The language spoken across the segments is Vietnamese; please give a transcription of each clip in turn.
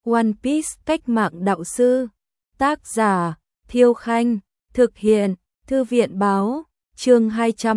One Piece cách mạng đạo sư. Tác giả Thiêu Khanh. Thực hiện Thư viện Báo. Chương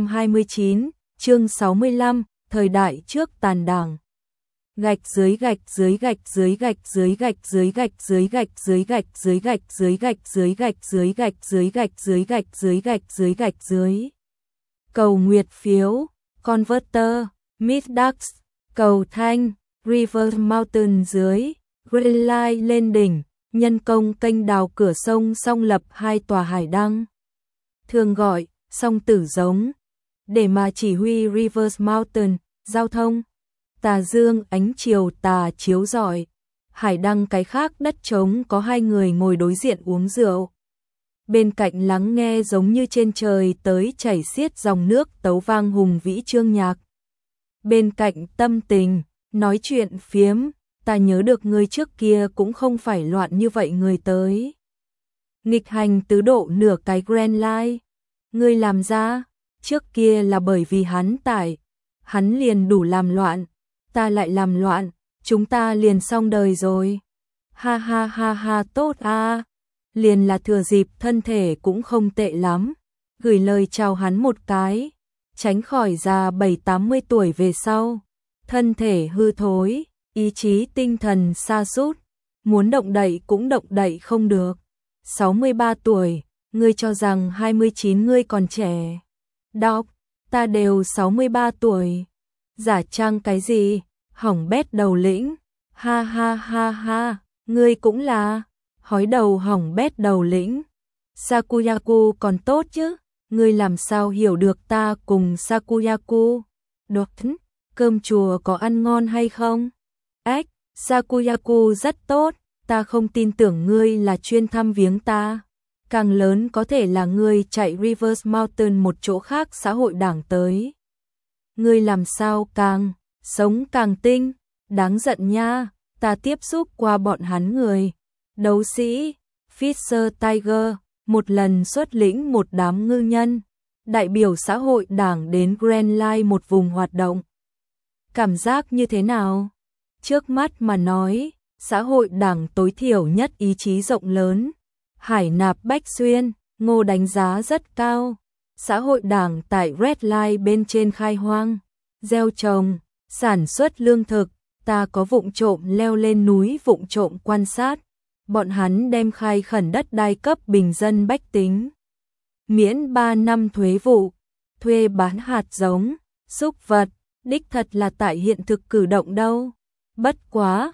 229, chương 65, thời đại trước tàn đảng. Gạch dưới gạch dưới gạch dưới gạch dưới gạch dưới gạch dưới gạch dưới gạch dưới gạch dưới gạch dưới gạch dưới gạch dưới gạch dưới gạch dưới gạch dưới gạch dưới. Cầu nguyệt phiếu, Converter, Middax, cầu thanh, River Mountain dưới, Grand Line lên đỉnh, nhân công kênh đào cửa sông song lập 2 tòa hải đăng. Thường gọi, song tử giống, để mà chỉ huy Rivers Mountain, giao thông. Tà dương ánh chiều tà chiếu rọi, hải đăng cái khác đất trống có 2 người ngồi đối diện uống rượu. Bên cạnh lắng nghe giống như trên trời tới chảy xiết dòng nước tấu vang hùng vĩ chương nhạc. Bên cạnh tâm tình, nói chuyện phiếm, ta nhớ được người trước kia cũng không phải loạn như vậy người tới. Nghịch hành tứ độ nửa cái Grand Line. Ngươi làm ra, trước kia là bởi vì hắn tải, hắn liền đủ làm loạn, ta lại làm loạn, chúng ta liền xong đời rồi. Ha ha ha ha tốt a. Liền là thừa dịp thân thể cũng không tệ lắm, gửi lời chào hắn một cái, tránh khỏi già 70-80 tuổi về sau, thân thể hư thối, ý chí tinh thần sa sút, muốn động đậy cũng động đậy không được. 63 tuổi, ngươi cho rằng 29 ngươi còn trẻ. Đọc, ta đều 63 tuổi. Giả trang cái gì, hỏng bét đầu lĩnh. Ha ha ha ha, ngươi cũng là hói đầu hỏng bét đầu lĩnh. Sakuyaku còn tốt chứ, ngươi làm sao hiểu được ta cùng Sakuyaku? Đột cơm chùa có ăn ngon hay không? Ách, Sakuyaku rất tốt, ta không tin tưởng ngươi là chuyên thăm viếng ta. Càng lớn có thể là ngươi chạy Rivers Mountain một chỗ khác xã hội đảng tới. Ngươi làm sao càng sống càng tinh, đáng giận nha, ta tiếp xúc qua bọn hắn người. Đấu sĩ, Fisher Tiger, một lần xuất lĩnh một đám ngư nhân, đại biểu xã hội đảng đến Grand Line một vùng hoạt động. Cảm giác như thế nào? Trước mắt mà nói, xã hội đảng tối thiểu nhất ý chí rộng lớn. Hải nạp Bách Xuyên, Ngô đánh giá rất cao. Xã hội đảng tại Red Line bên trên khai hoang, gieo trồng, sản xuất lương thực, ta có vụng trộm leo lên núi vụng trộm quan sát. Bọn hắn đem khai khẩn đất đai cấp bình dân bách tính. Miễn 3 năm thuế vụ, thuê bán hạt giống, súc vật, đích thật là tại hiện thực cử động đâu. Bất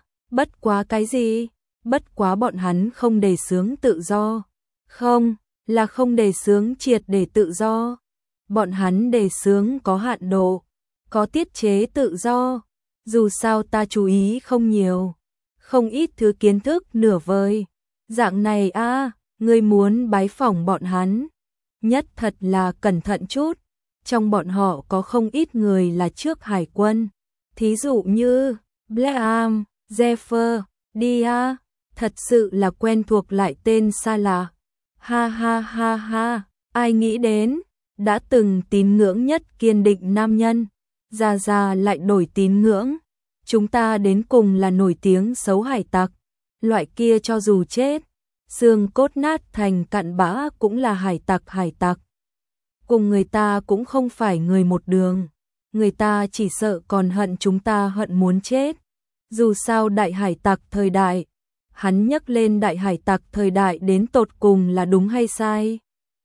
quá cái gì? Bất quá bọn hắn không đề xướng tự do. Không, là không đề xướng triệt để tự do. Bọn hắn đề xướng có hạn độ, có tiết chế tự do. Dù sao ta chú ý không nhiều, không ít thứ kiến thức nửa vời. Dạng này a, ngươi muốn bái phỏng bọn hắn, nhất thật là cẩn thận chút. Trong bọn họ có không ít người là trước hải quân, thí dụ như Blaam, Zephyr, Dia, thật sự là quen thuộc lại tên xa lạ. Ha ha ha ha, ai nghĩ đến, đã từng tín ngưỡng nhất kiên định nam nhân, già lại đổi tín ngưỡng. Chúng ta đến cùng là nổi tiếng xấu hải tặc, loại kia cho dù chết, xương cốt nát thành cặn bã cũng là hải tặc. Cùng người ta cũng không phải người một đường, người ta chỉ sợ còn hận chúng ta hận muốn chết. Dù sao đại hải tặc thời đại, hắn nhắc lên đại hải tặc thời đại đến tột cùng là đúng hay sai?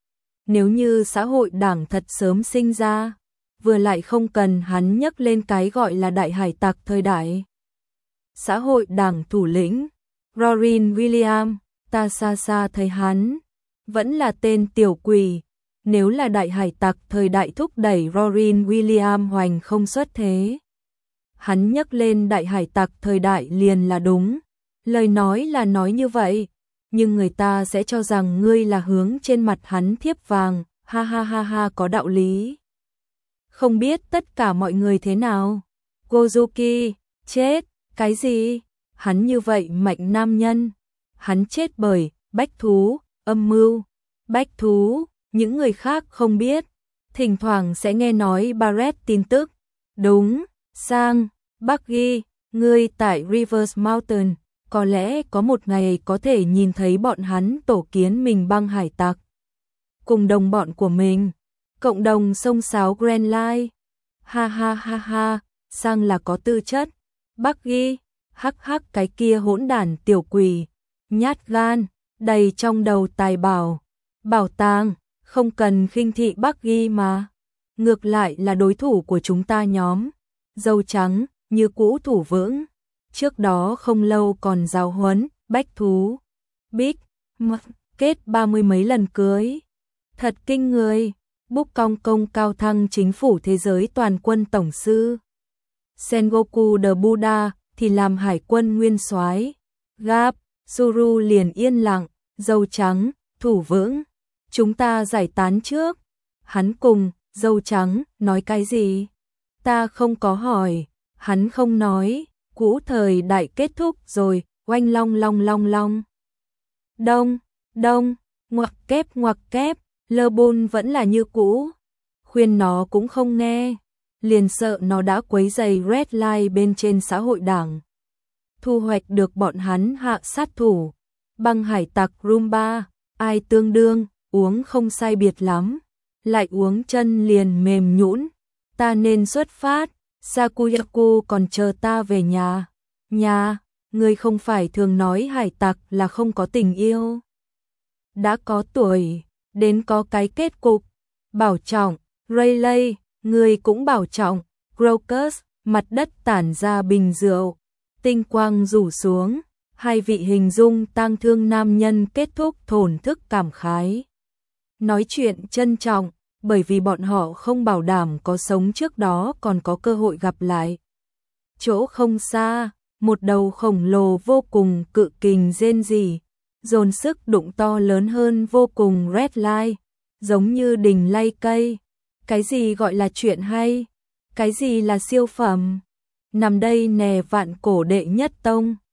Nếu như xã hội đảng thật sớm sinh ra, vừa lại không cần hắn nhắc lên cái gọi là đại hải tặc thời đại. Xã hội đảng thủ lĩnh, Robin Williams, ta xa xa thấy hắn, vẫn là tên tiểu quỷ. Nếu là đại hải tặc thời đại thúc đẩy Robin Williams hoành không xuất thế. Hắn nhắc lên đại hải tặc thời đại liền là đúng. Lời nói là nói như vậy, nhưng người ta sẽ cho rằng ngươi là hướng trên mặt hắn thiếp vàng. Ha ha ha ha, có đạo lý. Không biết tất cả mọi người thế nào. Gozuki, chết, cái gì? Hắn như vậy mạnh nam nhân. Hắn chết bởi bách thú, âm mưu. Bách thú, những người khác không biết. Thỉnh thoảng sẽ nghe nói Barrett tin tức. Đúng, sang, Bucky, ngươi tại Rivers Mountain, có lẽ có một ngày có thể nhìn thấy bọn hắn tổ kiến mình băng hải tặc. Cùng đồng bọn của mình, cộng đồng sông sáo Grand Line. Ha ha ha ha, sang là có tư chất. Bucky, hắc hắc cái kia hỗn đản tiểu quỷ, nhát gan, đầy trong đầu tài bảo. Bảo tàng, không cần khinh thị Bucky mà. Ngược lại là đối thủ của chúng ta nhóm. Dâu trắng, như cũ thủ vững. Trước đó không lâu còn giáo huấn, bách thú. Big, kết 30 mấy lần cưới. Thật kinh người. Búc Cong Công cao thăng chính phủ thế giới toàn quân tổng sư. Sengoku the Buddha thì làm hải quân nguyên soái. Gap, Suru liền yên lặng, dâu trắng, thủ vững. Chúng ta giải tán trước. Hắn cùng, dâu trắng, nói cái gì? Ta không có hỏi, hắn không nói, cũ thời đại kết thúc rồi, oanh long long long long. Đông, đông, ngoặc kép, Lơ Bôn vẫn là như cũ. Khuyên nó cũng không nghe, liền sợ nó đã quấy rầy Red Line bên trên xã hội đảng. Thu hoạch được bọn hắn hạ sát thủ. Băng hải tặc Rumba, ai tương đương, uống không sai biệt lắm. Lại uống chân liền mềm nhũn. Ta nên xuất phát, Sakuyaku còn chờ ta về nhà. Nhà, người không phải thường nói hải tặc là không có tình yêu. Đã có tuổi, đến có cái kết cục. Bảo trọng, Rayleigh, người cũng bảo trọng. Crocus, mặt đất tản ra bình rượu. Tinh quang rủ xuống, hai vị hình dung tang thương nam nhân kết thúc thổn thức cảm khái. Nói chuyện trân trọng, bởi vì bọn họ không bảo đảm có sống trước đó còn có cơ hội gặp lại. Chỗ không xa, một đầu khổng lồ vô cùng cự kình rên rỉ, dồn sức đụng to lớn hơn vô cùng Red Line, giống như đình lay cây. Cái gì gọi là chuyện hay? Cái gì là siêu phẩm? Nằm đây nè vạn cổ đệ nhất tông.